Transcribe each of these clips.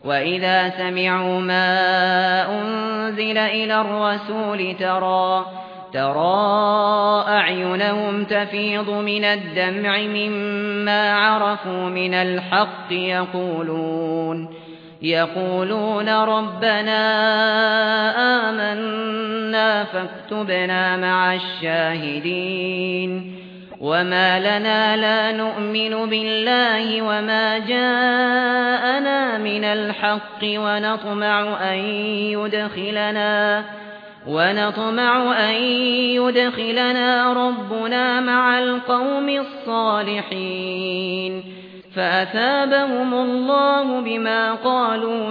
وإذا سمعوا ما أنزل إلى الرسول ترى أعينهم تفيض من الدمع مما عرفوا من الحق يقولون ربنا آمنا فاكتبنا مع الشاهدين وما لنا لا نؤمن بالله وما جاءنا من الحق ونطمع أن يدخلنا ربنا مع القوم الصالحين فأثابهم الله بما قالوا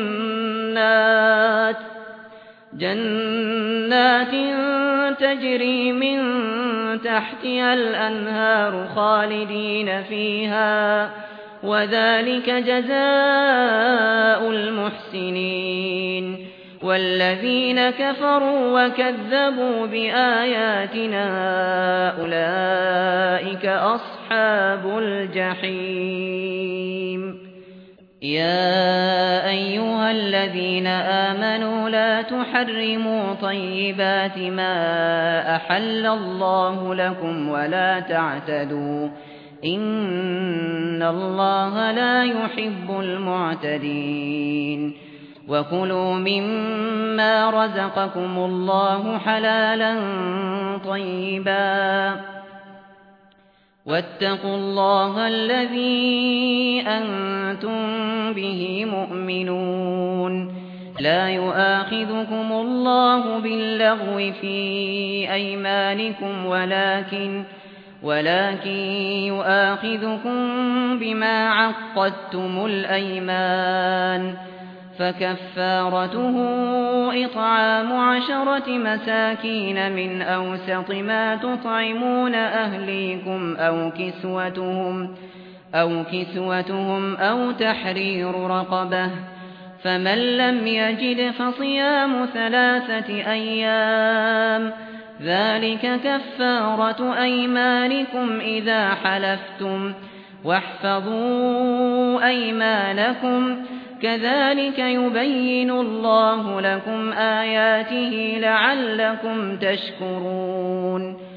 جنات تجري من تحتها الأنهار خالدين فيها وذلك جزاء المحسنين والذين كفروا وكذبوا بآياتنا أولئك أصحاب الجحيم يا أيها الذين آمنوا لا تحرموا طيبات ما أحل الله لكم ولا تعتدوا إن الله لا يحب المعتدين وكلوا مما رزقكم الله حلالا طيبا واتقوا الله الذي أنتم به مؤمنون لا يؤاخذكم الله باللغو في أيمانكم ولكن يؤاخذكم بما عقدتم الأيمان فكفارته إطعام 10 مساكين من أوسط ما تطعمون أهليكم أو كسوتهم أو تحرير رقبة فمن لم يجد فصيام 3 أيام ذلك كفارة أيمانكم إذا حلفتم واحفظوا أيمانكم كذلك يبين الله لكم آياته لعلكم تشكرون